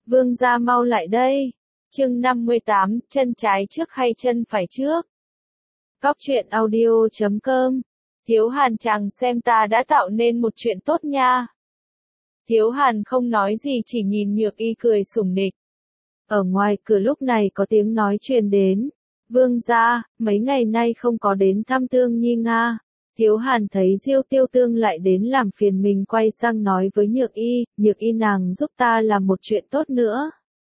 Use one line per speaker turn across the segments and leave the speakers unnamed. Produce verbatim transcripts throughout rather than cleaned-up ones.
Vương gia mau lại đây. Chương năm mươi tám, chân trái trước hay chân phải trước? Cóc truyện audio chấm com. Thiếu Hàn chàng xem ta đã tạo nên một chuyện tốt nha. Thiếu Hàn không nói gì chỉ nhìn Nhược Y cười sủng nịch. Ở ngoài cửa lúc này có tiếng nói truyền đến. Vương gia, mấy ngày nay không có đến thăm Tương Nhi nga. Thiếu Hàn thấy Diêu Tiêu Tương lại đến làm phiền mình, quay sang nói với Nhược Y, Nhược Y nàng giúp ta làm một chuyện tốt nữa.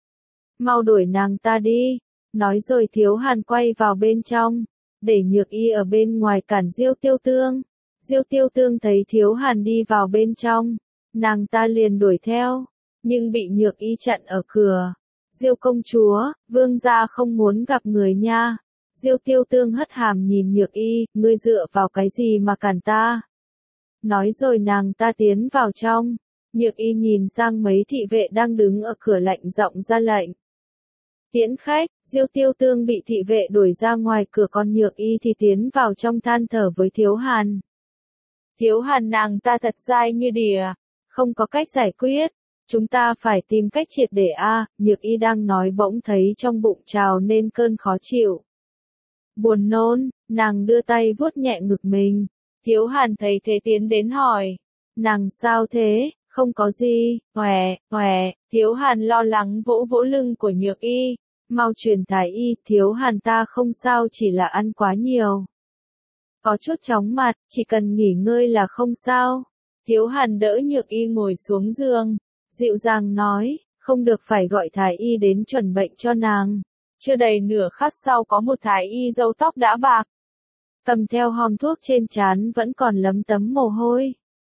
Mau đuổi nàng ta đi. Nói rồi Thiếu Hàn quay vào bên trong, để Nhược Y ở bên ngoài cản Diêu Tiêu Tương. Diêu Tiêu Tương thấy Thiếu Hàn đi vào bên trong, nàng ta liền đuổi theo, nhưng bị Nhược Y chặn ở cửa. Diêu công chúa, vương gia không muốn gặp người nha. Diêu Tiêu Tương hất hàm nhìn Nhược Y, ngươi dựa vào cái gì mà cản ta? Nói rồi nàng ta tiến vào trong. Nhược Y nhìn sang mấy thị vệ đang đứng ở cửa lạnh giọng ra lệnh. Tiễn khách. Diêu Tiêu Tương bị thị vệ đuổi ra ngoài cửa, còn Nhược Y thì tiến vào trong than thở với Thiếu Hàn. Thiếu Hàn nàng ta thật dai như đỉa, không có cách giải quyết. Chúng ta phải tìm cách triệt để a. À, Nhược Y đang nói bỗng thấy trong bụng trào nên cơn khó chịu. Buồn nôn, nàng đưa tay vuốt nhẹ ngực mình. Thiếu Hàn thấy thế tiến đến hỏi. Nàng sao thế? Không có gì, khỏe, khỏe. Thiếu Hàn lo lắng vỗ vỗ lưng của Nhược Y. Mau truyền thái y, Thiếu Hàn ta không sao, chỉ là ăn quá nhiều. Có chút chóng mặt, chỉ cần nghỉ ngơi là không sao. Thiếu Hàn đỡ Nhược Y ngồi xuống giường, dịu dàng nói, không được, phải gọi thái y đến chuẩn bệnh cho nàng. Chưa đầy nửa khắc sau có một thái y râu tóc đã bạc, cầm theo hòm thuốc trên trán vẫn còn lấm tấm mồ hôi.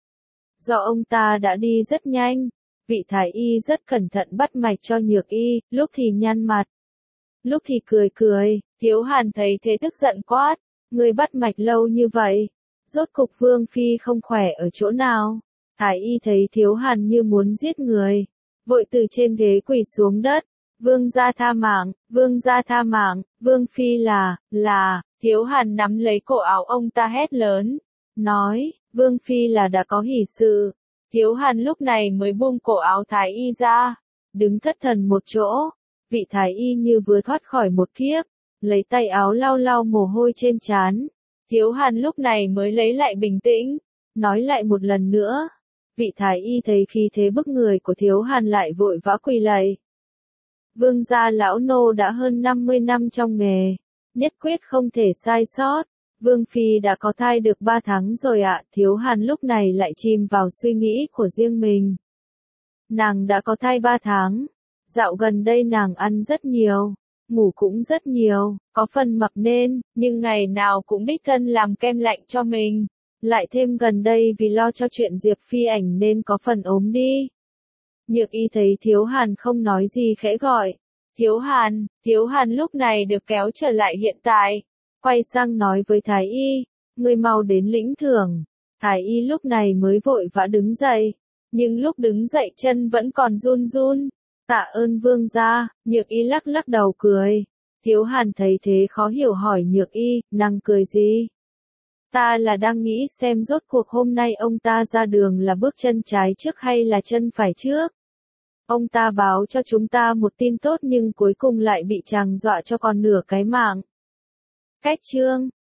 Do ông ta đã đi rất nhanh, vị thái y rất cẩn thận bắt mạch cho Nhược Y, lúc thì nhăn mặt, lúc thì cười cười. Thiếu Hàn thấy thế tức giận quát, người bắt mạch lâu như vậy, rốt cục Vương Phi không khỏe ở chỗ nào? Thái y thấy Thiếu Hàn như muốn giết người, vội từ trên ghế quỳ xuống đất. Vương gia tha mạng, vương gia tha mạng, Vương Phi là, là, Thiếu Hàn nắm lấy cổ áo ông ta hét lớn, nói, Vương Phi là đã có hỷ sự. Thiếu Hàn lúc này mới buông cổ áo thái y ra, đứng thất thần một chỗ. Vị thái y như vừa thoát khỏi một kiếp, lấy tay áo lau lau mồ hôi trên trán. Thiếu Hàn lúc này mới lấy lại bình tĩnh, nói lại một lần nữa. Vị thái y thấy khí thế bức người của Thiếu Hàn lại vội vã quỳ lạy. Vương gia lão nô đã hơn năm mươi năm trong nghề, nhất quyết không thể sai sót. Vương Phi đã có thai được ba tháng rồi ạ. À. Thiếu Hàn lúc này lại chìm vào suy nghĩ của riêng mình. Nàng đã có thai ba tháng. Dạo gần đây nàng ăn rất nhiều, ngủ cũng rất nhiều, có phần mập nên, nhưng ngày nào cũng đích thân làm kem lạnh cho mình. Lại thêm gần đây vì lo cho chuyện Diệp Phi ảnh nên có phần ốm đi. Nhược Y thấy Thiếu Hàn không nói gì khẽ gọi. Thiếu Hàn, Thiếu Hàn lúc này được kéo trở lại hiện tại. Quay sang nói với Thái Y, người mau đến lĩnh thưởng. Thái Y lúc này mới vội vã đứng dậy. Nhưng lúc đứng dậy chân vẫn còn run run. Tạ ơn vương gia. Nhược Y lắc lắc đầu cười. Thiếu Hàn thấy thế khó hiểu hỏi Nhược Y, nàng cười gì? Ta là đang nghĩ xem rốt cuộc hôm nay ông ta ra đường là bước chân trái trước hay là chân phải trước. Ông ta báo cho chúng ta một tin tốt nhưng cuối cùng lại bị chàng dọa cho còn nửa cái mạng. Cách chương